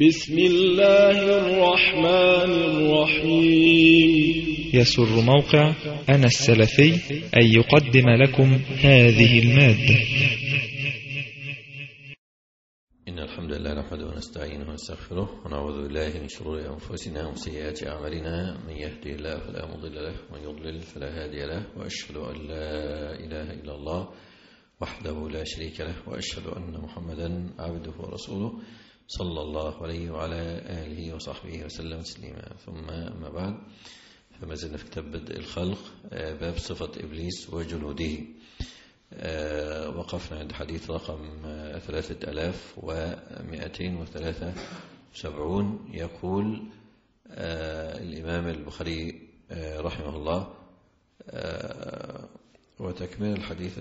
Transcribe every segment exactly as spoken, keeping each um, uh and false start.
بسم الله الرحمن الرحيم. يسر موقع أنا السلفي أن يقدم لكم هذه المادة. إن الحمد لله نحمده ونستعينه ونستغفره ونعوذ بالله من شرور أنفسنا ومن سيئات أعمالنا، من يهدي الله فلا مضل له ومن يضلل فلا هادي له، وأشهد أن لا إله إلا الله وحده لا شريك له، وأشهد أن محمدا عبده ورسوله صلى الله عليه وعلى آله وصحبه وسلم تسليما. ثم أما بعد، فما زلنا في كتاب بدء الخلق، باب صفة إبليس وجنوده. وقفنا عند حديث رقم ثلاثة آلاف ومئتين وثلاثة وسبعون. يقول الإمام البخاري رحمه الله، وتكمل الحديث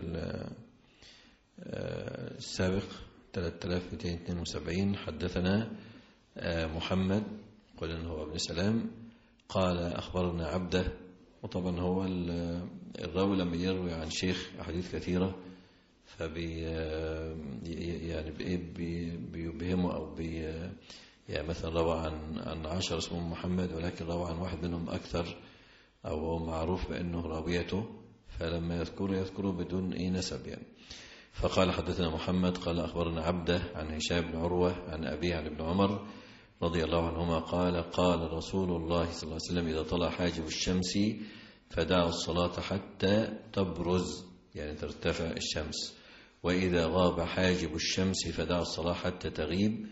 السابق ثلاثة آلاف ومئتين واثنين وسبعين: حدثنا محمد قال إنه هو ابن سلام قال أخبرنا عبده. وطبعا هو الراوي لما يروي عن شيخ أحاديث كثيرة فبي يعني بيبهمه أو بي يعني مثلا روى عن عن عشر اسمهم محمد، ولكن روى عن واحد منهم أكثر أو هو معروف بأنه راويته، فلما يذكره يذكره بدون أي نسب يعني. فقال حدثنا محمد قال أخبرنا عبده عن هشام بن عروة عن أبيه عن ابن عمر رضي الله عنهما قال قال رسول الله صلى الله عليه وسلم: إذا طلع حاجب الشمس فدعوا الصلاة حتى تبرز، يعني ترتفع الشمس، وإذا غاب حاجب الشمس فدعوا الصلاة حتى تغيب،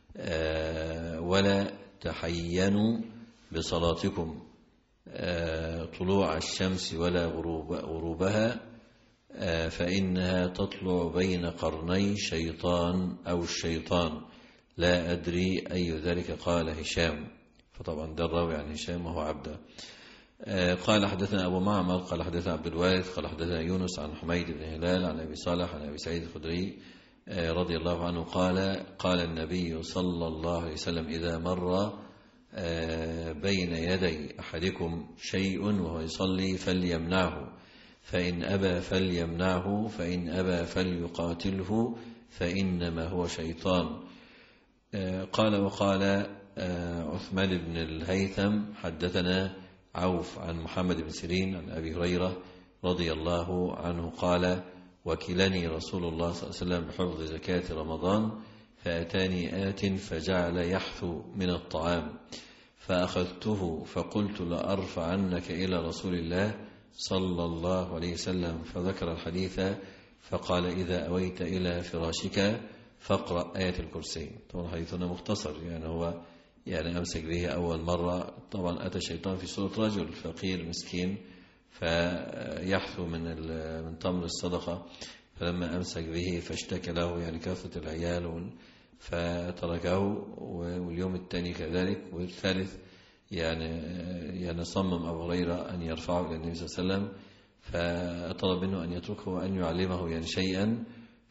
ولا تحينوا بصلاتكم طلوع الشمس ولا غروب غروبها، فإنها تطلع بين قرني شيطان أو الشيطان، لا أدري أي ذلك. قال هشام، فطبعا ده الراوي عن هشام وهو عبده. قال حدثنا أبو معمر قال حدثنا عبد الوارث قال حدثنا يونس عن حميد بن هلال عن أبي صالح عن أبي سعيد الخدري رضي الله عنه قال قال النبي صلى الله عليه وسلم: إذا مر بين يدي أحدكم شيء وهو يصلي فليمنعه، فإن أبى فليمنعه، فإن أبى فليقاتله، فإنما هو شيطان. قال وقال عثمان بن الهيثم حدثنا عوف عن محمد بن سيرين عن أبي هريرة رضي الله عنه قال: وكلني رسول الله صلى الله عليه وسلم بحفظ زكاة رمضان، فأتاني آت فجعل يحثو من الطعام، فأخذته فقلت لأرفعنك إلى رسول الله صلى الله عليه وسلم، فذكر الحديث فقال: إذا أويت إلى فراشك فاقرأ آية الكرسي. طبعا حديثنا مختصر، يعني هو يعني أمسك به أول مرة. طبعا أتى الشيطان في صورة رجل فقير مسكين فيحثو من من تمر الصدقة، فلما أمسك به فاشتكى له يعني كثرة العيال فتركه، واليوم الثاني كذلك، والثالث يعني يعني صمم أبو هريرة أن يرفعه إلى النبي صلى الله عليه وسلم، فطلب منه أن يتركه وأن يعلمه يعني شيئا،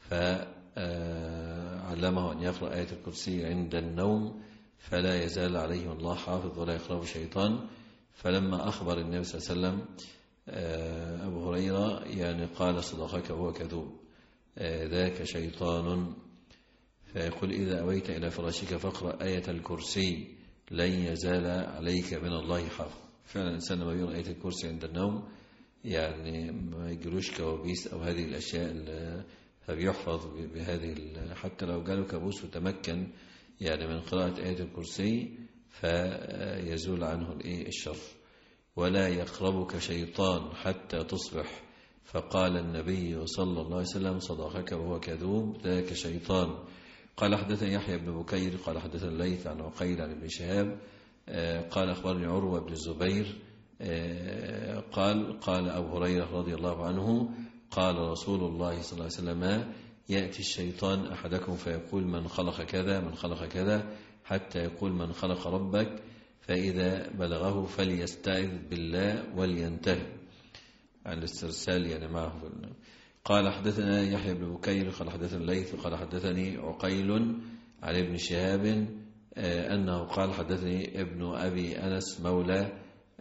فعلمه أن يقرأ آية الكرسي عند النوم فلا يزال عليه الله حافظ ولا يقربه شيطان. فلما أخبر النبي صلى الله عليه وسلم أبو هريرة يعني قال: صدقك وهو كذوب، ذاك شيطان. فيقول: إذا أويت إلى فراشك فاقرأ آية الكرسي لن يزال عليك من الله حافظ. فعلا الإنسان لما يقرأ آية الكرسي عند النوم يعني ما يجروش كوابيس أو هذه الأشياء، فبيحفظ بهذه، حتى لو جاله كابوس وتمكن يعني من قراءة آية الكرسي فيزول عنه الشر. ولا يقربك شيطان حتى تصبح، فقال النبي صلى الله عليه وسلم: صدقك وهو كذوب، ذاك شيطان. قال حدثني يحيى بن بكير قال حدثنا الليث عن عقيل عن ابن شهاب قال أخبرني عروة بن الزبير قال قال أبو هريرة رضي الله عنه قال رسول الله صلى الله عليه وسلم: يأتي الشيطان أحدكم فيقول: من خلق كذا من خلق كذا، حتى يقول: من خلق ربك، فإذا بلغه فليستعذ بالله ولينتهي عن الاسترسال يعني معه. قال حدثنا يحيى بن بكير قال حدثنا الليث قال حدثني عقيل عن ابن شهاب أنه قال: حدثني ابن أبي أنس مولى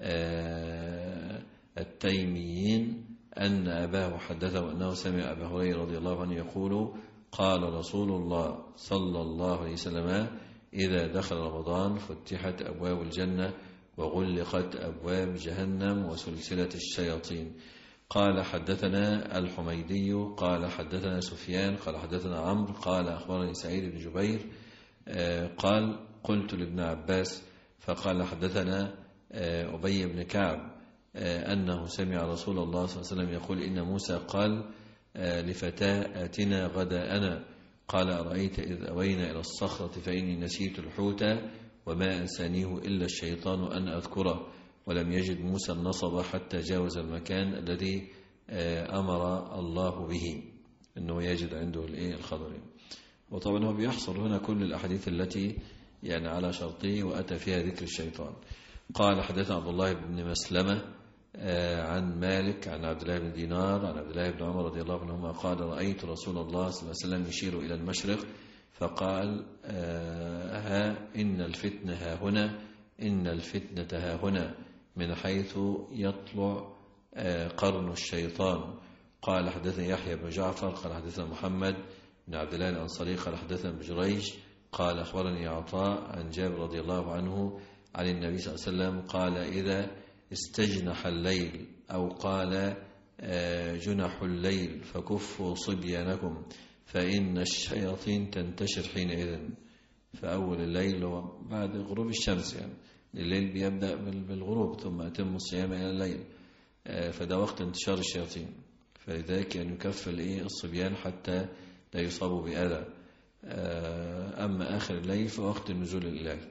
التيميين أن أباه حدثه أنه سمع أبا هريرة رضي الله عنه يقول: قال رسول الله صلى الله عليه وسلم: إذا دخل رمضان فتحت أبواب الجنة وغلقت أبواب جهنم وسلسلة الشياطين. قال حدثنا الحميدي قال حدثنا سفيان قال حدثنا عمرو قال أخبرني سعيد بن جبير قال قلت لابن عباس فقال حدثنا أبي بن كعب أنه سمع رسول الله صلى الله عليه وسلم يقول إن موسى قال لفتاة آتنا غداءنا قال أرأيت إذ أوينا إلى الصخرة فإني نسيت الحوت وما أنسانيه إلا الشيطان أن أذكره ولم يجد موسى النصب حتى جاوز المكان الذي أمر الله به أنه يجد عنده الخضر. وطبعا هو بيحصل هنا كل الأحاديث التي يعني على شرطه وأتى فيها ذكر الشيطان. قال حدثنا عبد الله بن مسلمة عن مالك عن عبد الله بن دينار عن عبد الله بن عمر رضي الله عنهما قال رأيت رسول الله صلى الله عليه وسلم يشير إلى المشرق فقال ها إن الفتنة ها هنا إن الفتنة ها هنا من حيث يطلع قرن الشيطان. قال حدثنا يحيى بن جعفر قال حدثنا محمد بن عبد الله الأنصاري قال حدثنا بجريج قال أخبرني عطاء عن جابر رضي الله عنه عن النبي صلى الله عليه وسلم قال إذا استجنح الليل أو قال جنح الليل فكفوا صبيانكم فإن الشياطين تنتشر حينئذ. فأول الليل هو بعد غروب الشمس، يعني الليل بيبدأ بالغروب ثم أتم الصيام إلى الليل، فده وقت انتشار الشياطين، فلذلك أن يكفل إيه الصبيان حتى لا يصابوا بأذى. أما آخر الليل فوقت نزول الليل.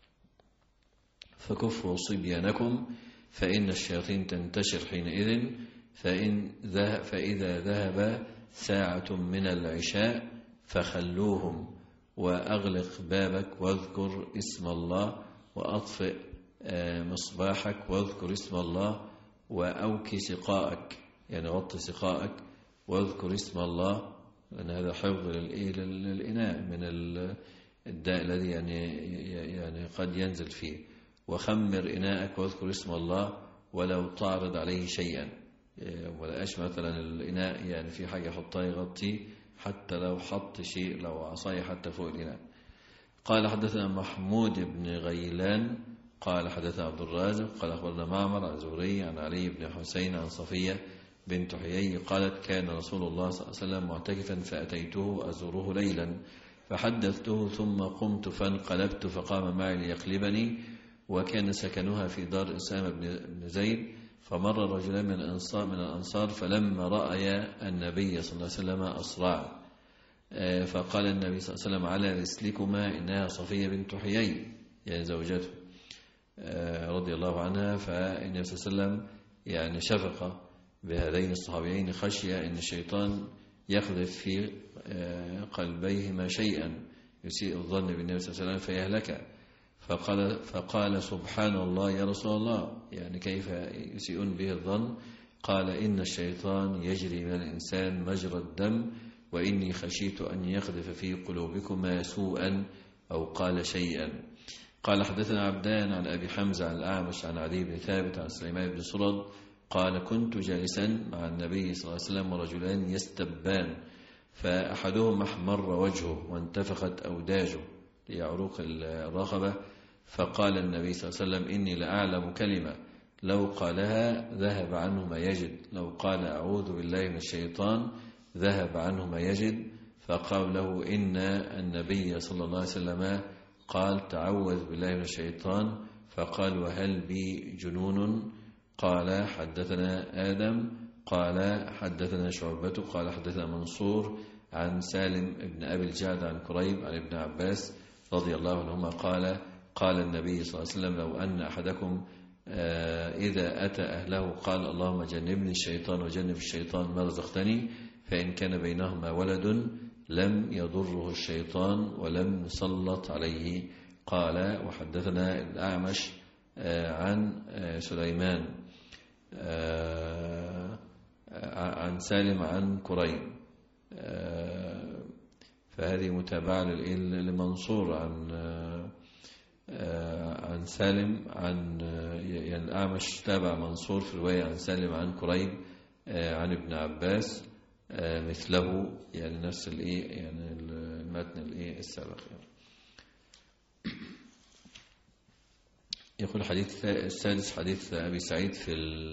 فكفوا صبيانكم فإن الشياطين تنتشر حينئذ فإن ذهب فإذا ذهب ساعة من العشاء فخلوهم وأغلق بابك واذكر اسم الله وأطفئ مصباحك واذكر اسم الله وأوكي سقاءك، يعني غط سقاءك واذكر اسم الله، لأن هذا حفظ للإناء من الداء الذي يعني يعني قد ينزل فيه. وخمر إناءك واذكر اسم الله ولو تعرض عليه شيئا، ولقاش مثلا الإناء يعني في حاجة حطها يغطي، حتى لو حط شيء لو عصاية حتى فوق الإناء. قال حدثنا محمود بن غيلان قال حدثنا عبد الرازق قال أخبرنا معمر عن زهري عن علي بن حسين عن صفية بنت حيي قالت كان رسول الله صلى الله عليه وسلم معتكفا فأتيته أزوره ليلا فحدثته ثم قمت فانقلبت فقام معي ليقلبني، وكان سكنها في دار أسامة بن زيد، فمر رجلان من الأنصار من الأنصار فلما رأيا النبي صلى الله عليه وسلم أسرع، فقال النبي صلى الله عليه وسلم على رسلكما إنها صفية بنت حيي يعني زوجته رضي الله عنها. فالنبي صلى الله عليه وسلم يعني شفق بهذين الصحابيين خشية أن الشيطان يقذف في قلبيهما شيئا يسيء الظن بالنبي صلى الله عليه وسلم فيهلك. فقال, فقال سبحان الله يا رسول الله، يعني كيف يسيئون به الظن؟ قال إن الشيطان يجري من الإنسان مجرى الدم وإني خشيت أن يقذف في قلوبكما سوءا أو قال شيئا. قال حدثنا عبدان عن أبي حمزة عن الأعمش عن عدي بن ثابت عن سليمان بن سرد قال كنت جالسا مع النبي صلى الله عليه وسلم ورجلان يستبان، فأحدهم أحمر وجهه وانتفخت أوداجه ليعروق الرقبة، فقال النبي صلى الله عليه وسلم إني لأعلم كلمة لو قالها ذهب عنه ما يجد، لو قال أعوذ بالله من الشيطان ذهب عنه ما يجد. فقال له إن النبي صلى الله عليه وسلم قال تعوذ بالله من الشيطان، فقال وهل بي جنون؟ قال حدثنا آدم قال حدثنا شعبة قال حدثنا منصور عن سالم بن أبي الجعد عن كريب عن ابن عباس رضي الله عنهما قال قال النبي صلى الله عليه وسلم لو أن أحدكم إذا أتى أهله قال اللهم جنبني الشيطان وجنب الشيطان ما رزقتني، فإن كان بينهما ولد لم يضره الشيطان ولم يسلط عليه. قال وحدثنا الأعمش عن سليمان عن سالم عن كريب، فهذه متابعة لمنصور عن عن سالم عن يعني الأعمش تابع منصور في الرواية عن سالم عن كريب عن ابن عباس مثله، يعني نفس الايه يعني المتن الايه السابق يعني. يقول الحديث السادس حديث أبي سعيد في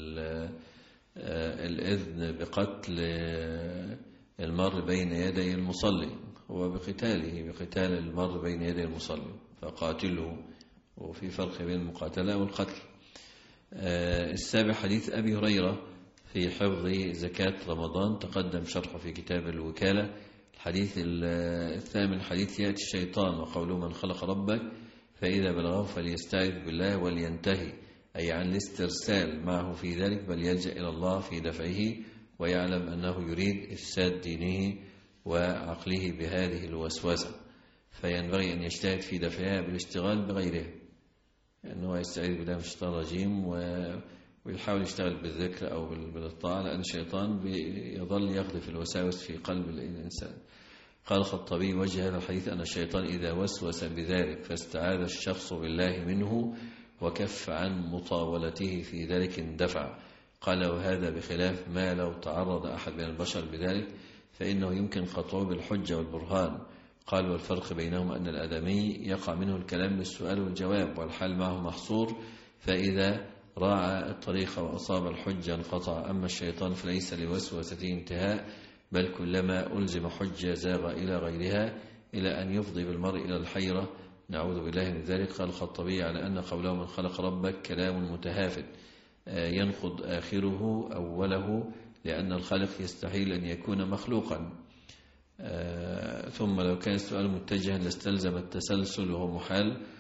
الإذن بقتل المر بين يدي المصلي، هو بقتاله بقتال المر بين يدي المصلي فقاتله، وفي فرق بين المقاتلة والقتل. السابع حديث أبي هريرة في حفظ زكاة رمضان، تقدم شرحه في كتاب الوكالة. الحديث الثامن حديث يأتي الشيطان وقوله من خلق ربك فإذا بلغه فليستعذ بالله ولينتهي، أي عن الاسترسال معه في ذلك، بل يلجأ إلى الله في دفعه، ويعلم أنه يريد إفساد دينه وعقله بهذه الوسوسة، فينبغي أن يجتهد في دفعها بالاشتغال بغيره، أنه يستعيذ بالله من الشيطان الرجيم ويحاول يشتغل بالذكر أو بالطاعة، لأن الشيطان يظل يقذف الوساوس في قلب الإنسان. قال الخطابي وجه هذا الحديث أن الشيطان إذا وسوس بذلك فاستعاذ الشخص بالله منه وكف عن مطاولته في ذلك اندفع. قال وهذا بخلاف ما لو تعرض أحد من البشر بذلك فإنه يمكن قطعه بالحجة والبرهان. قال والفرق بينهما أن الآدمي يقع منه الكلام بالسؤال والجواب والحال معه محصور، فإذا راعى الطريق وأصاب الحجة انقطع. أما الشيطان فليس لوسوسته انتهاء، بل كلما ألزم حجة زاغ إلى غيرها إلى أن يفضي بالمرء إلى الحيرة، نعوذ بالله من ذلك. قال الخطابي على أن قوله من خلق ربك كلام متهافت ينقض آخره أوله، لأن الخالق يستحيل أن يكون مخلوقا. ثم لو كان السؤال متجها لاستلزم التسلسل وهو محال،